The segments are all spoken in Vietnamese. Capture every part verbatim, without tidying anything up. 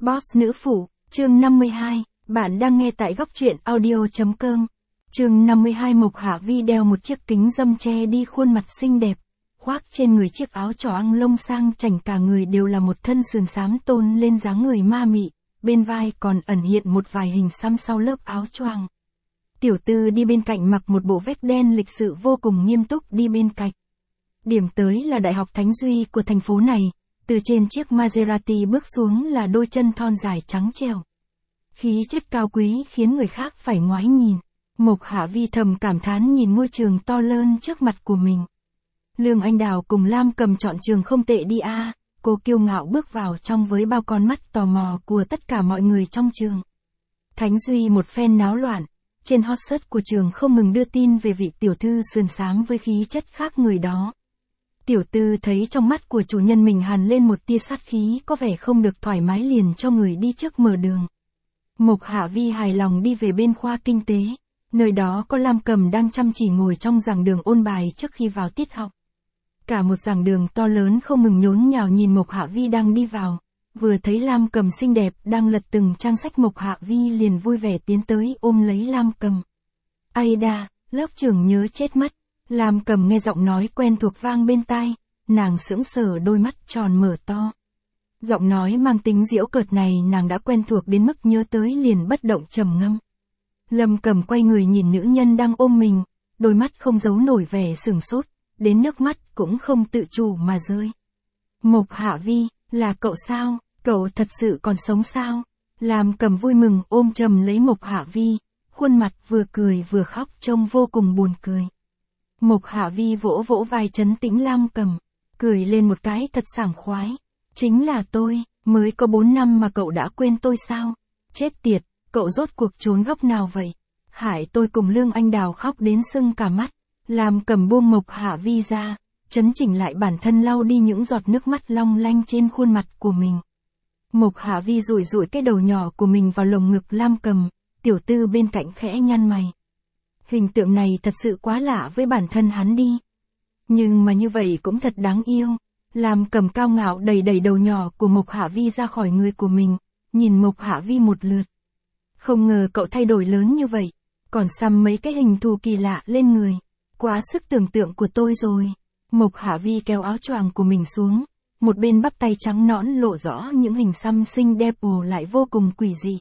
Boss nữ phụ, chương năm mươi hai, bạn đang nghe tại góc truyện audio.com. Chương năm mươi hai. Mộc Hạ Vi đeo một chiếc kính râm che đi khuôn mặt xinh đẹp, khoác trên người chiếc áo choàng lông sang chảnh, cả người đều là một thân sườn xám tôn lên dáng người ma mị, bên vai còn ẩn hiện một vài hình xăm sau lớp áo choàng. Tiểu Tư đi bên cạnh mặc một bộ vest đen lịch sự vô cùng nghiêm túc đi bên cạnh. Điểm tới là Đại học Thánh Duy của thành phố này, từ trên chiếc Maserati bước xuống là đôi chân thon dài trắng trẻo. Khí chất cao quý khiến người khác phải ngoái nhìn. Mộc Hạ Vi thầm cảm thán nhìn ngôi trường to lớn trước mặt của mình. Lương Anh Đào cùng Lam Cầm chọn trường không tệ đi a, à, cô kiêu ngạo bước vào trong với bao con mắt tò mò của tất cả mọi người trong trường. Thánh Duy một phen náo loạn, trên hot search của trường không ngừng đưa tin về vị tiểu thư sườn xám với khí chất khác người đó. Tiểu Tư thấy trong mắt của chủ nhân mình hằn lên một tia sát khí, có vẻ không được thoải mái, liền cho người đi trước mở đường. Mộc Hạ Vi hài lòng đi về bên khoa kinh tế, nơi đó có Lam Cầm đang chăm chỉ ngồi trong giảng đường ôn bài trước khi vào tiết học. Cả một giảng đường to lớn không ngừng nhốn nhào nhìn Mộc Hạ Vi đang đi vào, vừa thấy Lam Cầm xinh đẹp đang lật từng trang sách, Mộc Hạ Vi liền vui vẻ tiến tới ôm lấy Lam Cầm. Ai đà, lớp trưởng nhớ chết mất. Lam Cầm nghe giọng nói quen thuộc vang bên tai, nàng sững sờ, đôi mắt tròn mở to. Giọng nói mang tính giễu cợt này nàng đã quen thuộc đến mức nhớ tới liền bất động trầm ngâm. Lâm Cầm quay người nhìn nữ nhân đang ôm mình, đôi mắt không giấu nổi vẻ sửng sốt, đến nước mắt cũng không tự chủ mà rơi. Mộc Hạ Vi, là cậu sao? Cậu thật sự còn sống sao? Lam Cầm vui mừng ôm chầm lấy Mộc Hạ Vi, khuôn mặt vừa cười vừa khóc trông vô cùng buồn cười. Mộc Hạ Vi vỗ vỗ vai trấn tĩnh Lam Cầm, cười lên một cái thật sảng khoái. Chính là tôi, mới có bốn năm mà cậu đã quên tôi sao? Chết tiệt, cậu rốt cuộc trốn góc nào vậy? Hại tôi cùng Lương Anh Đào khóc đến sưng cả mắt. Lam Cầm buông Mộc Hạ Vi ra, chấn chỉnh lại bản thân, lau đi những giọt nước mắt long lanh trên khuôn mặt của mình. Mộc Hạ Vi dụi dụi cái đầu nhỏ của mình vào lồng ngực Lam Cầm, Tiểu Tư bên cạnh khẽ nhăn mày. Hình tượng này thật sự quá lạ với bản thân hắn đi. Nhưng mà như vậy cũng thật đáng yêu. Lam Cầm cao ngạo đẩy đẩy đầu nhỏ của Mộc Hạ Vi ra khỏi người của mình, nhìn Mộc Hạ Vi một lượt. Không ngờ cậu thay đổi lớn như vậy, còn xăm mấy cái hình thù kỳ lạ lên người. Quá sức tưởng tượng của tôi rồi. Mộc Hạ Vi kéo áo choàng của mình xuống, một bên bắp tay trắng nõn lộ rõ những hình xăm xinh đẹp ồ lại vô cùng quỷ dị.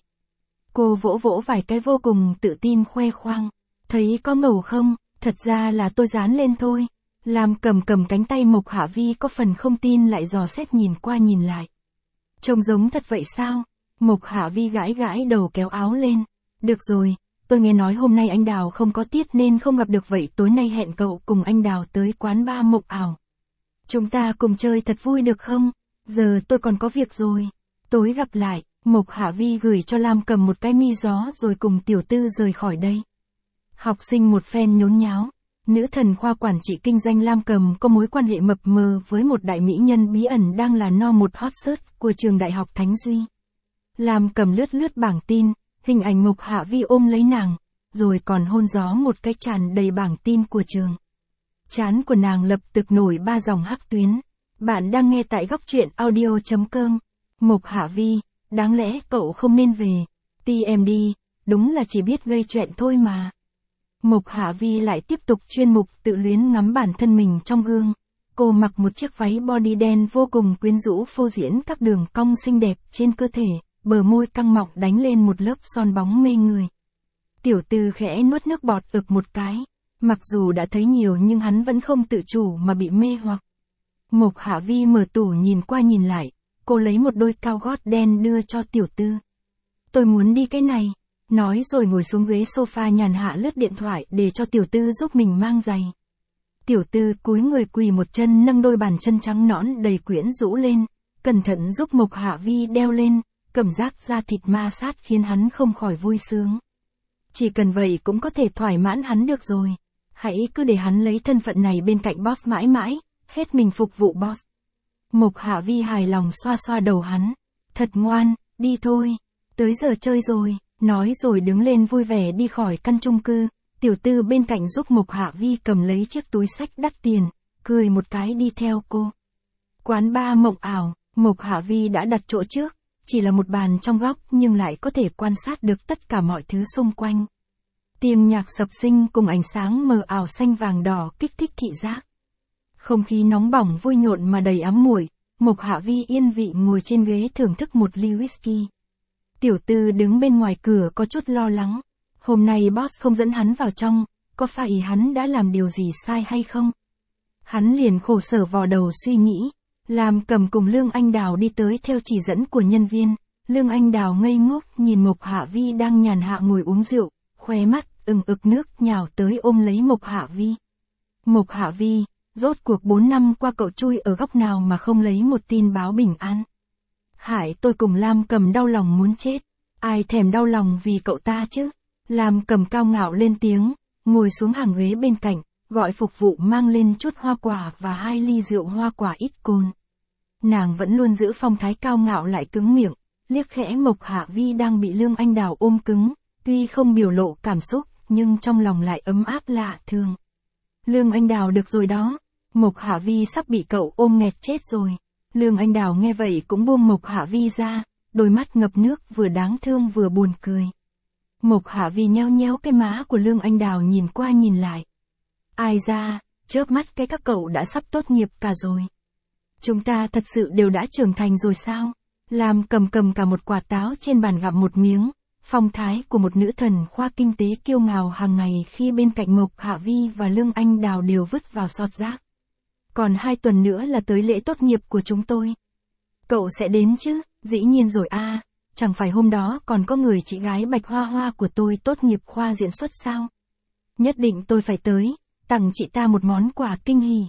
Cô vỗ vỗ vài cái vô cùng tự tin khoe khoang. Thấy có ngầu không? Thật ra là tôi dán lên thôi. Lam Cầm cầm cánh tay Mộc Hạ Vi có phần không tin, lại dò xét nhìn qua nhìn lại. Trông giống thật vậy sao? Mộc Hạ Vi gãi gãi đầu kéo áo lên. Được rồi, tôi nghe nói hôm nay anh Đào không có tiết nên không gặp được, vậy tối nay hẹn cậu cùng anh Đào tới quán bar Mộc Ảo. Chúng ta cùng chơi thật vui được không? Giờ tôi còn có việc rồi. Tối gặp lại. Mộc Hạ Vi gửi cho Lam Cầm một cái mi gió rồi cùng Tiểu Tư rời khỏi đây. Học sinh một phen nhốn nháo. Nữ thần khoa quản trị kinh doanh Lam Cầm có mối quan hệ mập mờ với một đại mỹ nhân bí ẩn đang là no một hot search của trường Đại học Thánh Duy. Lam Cầm lướt lướt bảng tin, hình ảnh Mộc Hạ Vi ôm lấy nàng, rồi còn hôn gió một cái tràn đầy bảng tin của trường. Trán của nàng lập tức nổi ba dòng hắc tuyến. Bạn đang nghe tại góc truyện audio.com. Mộc Hạ Vi, đáng lẽ cậu không nên về. tê em đê, đúng là chỉ biết gây chuyện thôi mà. Mộc Hạ Vi lại tiếp tục chuyên mục tự luyến ngắm bản thân mình trong gương. Cô mặc một chiếc váy body đen vô cùng quyến rũ, phô diễn các đường cong xinh đẹp trên cơ thể, bờ môi căng mọng đánh lên một lớp son bóng mê người. Tiểu Tư khẽ nuốt nước bọt ực một cái. Mặc dù đã thấy nhiều nhưng hắn vẫn không tự chủ mà bị mê hoặc. Mộc Hạ Vi mở tủ nhìn qua nhìn lại, cô lấy một đôi cao gót đen đưa cho Tiểu Tư. Tôi muốn đi cái này. Nói rồi ngồi xuống ghế sofa nhàn hạ lướt điện thoại để cho Tiểu Tư giúp mình mang giày. Tiểu Tư cúi người quỳ một chân, nâng đôi bàn chân trắng nõn đầy quyến rũ lên, cẩn thận giúp Mộc Hạ Vi đeo lên, cảm giác da thịt ma sát khiến hắn không khỏi vui sướng. Chỉ cần vậy cũng có thể thỏa mãn hắn được rồi. Hãy cứ để hắn lấy thân phận này bên cạnh boss mãi mãi, hết mình phục vụ boss. Mộc Hạ Vi hài lòng xoa xoa đầu hắn. Thật ngoan, đi thôi. Tới giờ chơi rồi. Nói rồi đứng lên vui vẻ đi khỏi căn chung cư. Tiểu Tư bên cạnh giúp Mộc Hạ Vi cầm lấy chiếc túi xách đắt tiền, cười một cái đi theo cô. Quán bar Mộc Ảo, Mộc Hạ Vi đã đặt chỗ trước, chỉ là một bàn trong góc nhưng lại có thể quan sát được tất cả mọi thứ xung quanh. Tiếng nhạc sập sinh cùng ánh sáng mờ ảo xanh vàng đỏ kích thích thị giác. Không khí nóng bỏng vui nhộn mà đầy ấm muội, Mộc Hạ Vi yên vị ngồi trên ghế thưởng thức một ly whisky. Tiểu Tư đứng bên ngoài cửa có chút lo lắng. Hôm nay boss không dẫn hắn vào trong, có phải hắn đã làm điều gì sai hay không? Hắn liền khổ sở vò đầu suy nghĩ. Lam Cầm cùng Lương Anh Đào đi tới theo chỉ dẫn của nhân viên. Lương Anh Đào ngây ngốc nhìn Mộc Hạ Vi đang nhàn hạ ngồi uống rượu, khóe mắt ừng ực nước nhào tới ôm lấy Mộc Hạ Vi. Mộc Hạ Vi, rốt cuộc bốn năm qua cậu chui ở góc nào mà không lấy một tin báo bình an. Hại tôi cùng Lam Cầm đau lòng muốn chết. Ai thèm đau lòng vì cậu ta chứ? Lam Cầm cao ngạo lên tiếng, ngồi xuống hàng ghế bên cạnh, gọi phục vụ mang lên chút hoa quả và hai ly rượu hoa quả ít cồn. Nàng vẫn luôn giữ phong thái cao ngạo lại cứng miệng, liếc khẽ Mộc Hạ Vi đang bị Lương Anh Đào ôm cứng, tuy không biểu lộ cảm xúc, nhưng trong lòng lại ấm áp lạ thường. Lương Anh Đào được rồi đó, Mộc Hạ Vi sắp bị cậu ôm nghẹt chết rồi. Lương Anh Đào nghe vậy cũng buông Mộc Hạ Vi ra, đôi mắt ngập nước vừa đáng thương vừa buồn cười. Mộc Hạ Vi nheo nhéo cái má của Lương Anh Đào nhìn qua nhìn lại. Ai ra, chớp mắt cái các cậu đã sắp tốt nghiệp cả rồi. Chúng ta thật sự đều đã trưởng thành rồi sao? Lam Cầm cầm cả một quả táo trên bàn gặm một miếng, phong thái của một nữ thần khoa kinh tế kiêu ngạo hàng ngày khi bên cạnh Mộc Hạ Vi và Lương Anh Đào đều vứt vào sọt rác. Còn hai tuần nữa là tới lễ tốt nghiệp của chúng tôi. Cậu sẽ đến chứ? Dĩ nhiên rồi a, chẳng phải hôm đó còn có người chị gái Bạch Hoa Hoa của tôi tốt nghiệp khoa diễn xuất sao? Nhất định tôi phải tới, tặng chị ta một món quà kinh hỉ.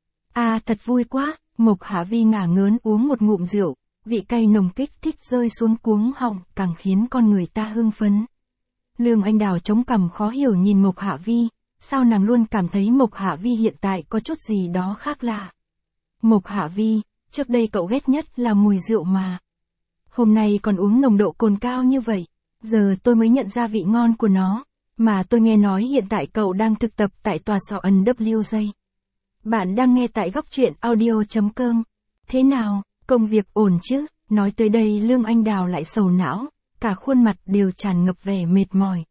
À thật vui quá, Mộc Hạ Vi ngả ngớn uống một ngụm rượu, vị cay nồng kích thích rơi xuống cuống họng càng khiến con người ta hưng phấn. Lương Anh Đào chống cằm khó hiểu nhìn Mộc Hạ Vi, sao nàng luôn cảm thấy Mộc Hạ Vi hiện tại có chút gì đó khác lạ. Mộc Hạ Vi, trước đây cậu ghét nhất là mùi rượu mà. Hôm nay còn uống nồng độ cồn cao như vậy, giờ tôi mới nhận ra vị ngon của nó, mà tôi nghe nói hiện tại cậu đang thực tập tại tòa soạn W J. Bạn đang nghe tại góc truyện audio chấm com. Thế nào, công việc ổn chứ? Nói tới đây Lương Anh Đào lại sầu não, cả khuôn mặt đều tràn ngập vẻ mệt mỏi.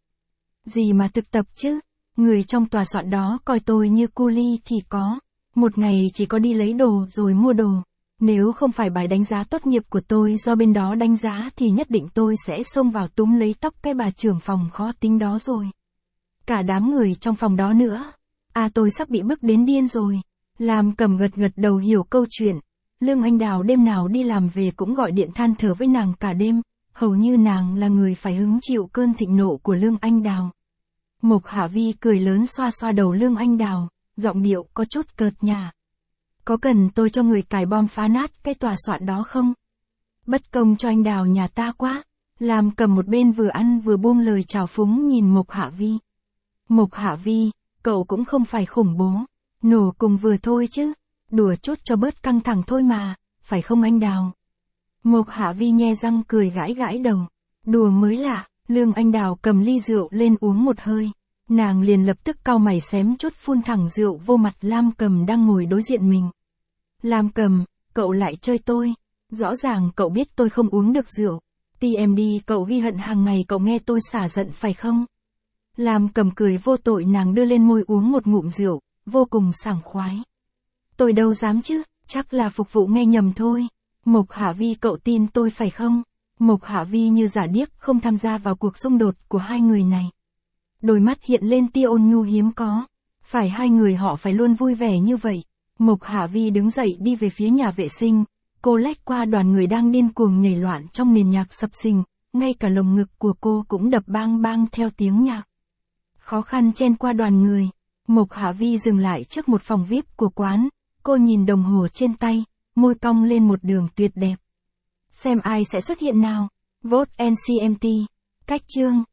Gì mà thực tập chứ? Người trong tòa soạn đó coi tôi như cu li thì có. Một ngày chỉ có đi lấy đồ rồi mua đồ. Nếu không phải bài đánh giá tốt nghiệp của tôi do bên đó đánh giá thì nhất định tôi sẽ xông vào túm lấy tóc cái bà trưởng phòng khó tính đó rồi. Cả đám người trong phòng đó nữa. À tôi sắp bị bức đến điên rồi. Lam Cầm gật gật đầu hiểu câu chuyện. Lương Anh Đào đêm nào đi làm về cũng gọi điện than thở với nàng cả đêm. Hầu như nàng là người phải hứng chịu cơn thịnh nộ của Lương Anh Đào. Mộc Hạ Vi cười lớn xoa xoa đầu Lương Anh Đào, giọng điệu có chút cợt nhả. Có cần tôi cho người cài bom phá nát cái tòa soạn đó không? Bất công cho anh Đào nhà ta quá. Lam Cầm một bên vừa ăn vừa buông lời chào phúng nhìn Mộc Hạ Vi. Mộc Hạ Vi, cậu cũng không phải khủng bố. Nổ cùng vừa thôi chứ. Đùa chút cho bớt căng thẳng thôi mà, phải không anh Đào? Mộc Hạ Vi nhe răng cười gãi gãi đầu. Đùa mới lạ. Lương Anh Đào cầm ly rượu lên uống một hơi. Nàng liền lập tức cau mày xém chút phun thẳng rượu vô mặt Lam Cầm đang ngồi đối diện mình. Lam Cầm, cậu lại chơi tôi. Rõ ràng cậu biết tôi không uống được rượu. tê em đê cậu ghi hận hàng ngày cậu nghe tôi xả giận phải không? Lam Cầm cười vô tội nàng đưa lên môi uống một ngụm rượu, vô cùng sảng khoái. Tôi đâu dám chứ, chắc là phục vụ nghe nhầm thôi. Mộc Hạ Vi cậu tin tôi phải không? Mộc Hạ Vi như giả điếc không tham gia vào cuộc xung đột của hai người này. Đôi mắt hiện lên tia ôn nhu hiếm có. Phải hai người họ phải luôn vui vẻ như vậy. Mộc Hạ Vi đứng dậy đi về phía nhà vệ sinh. Cô lách qua đoàn người đang điên cuồng nhảy loạn trong nền nhạc sập sình. Ngay cả lồng ngực của cô cũng đập bang bang theo tiếng nhạc. Khó khăn chen qua đoàn người. Mộc Hạ Vi dừng lại trước một phòng vi ai pi của quán. Cô nhìn đồng hồ trên tay, môi cong lên một đường tuyệt đẹp. Xem ai sẽ xuất hiện nào. Vote en xê em tê. Cách chương.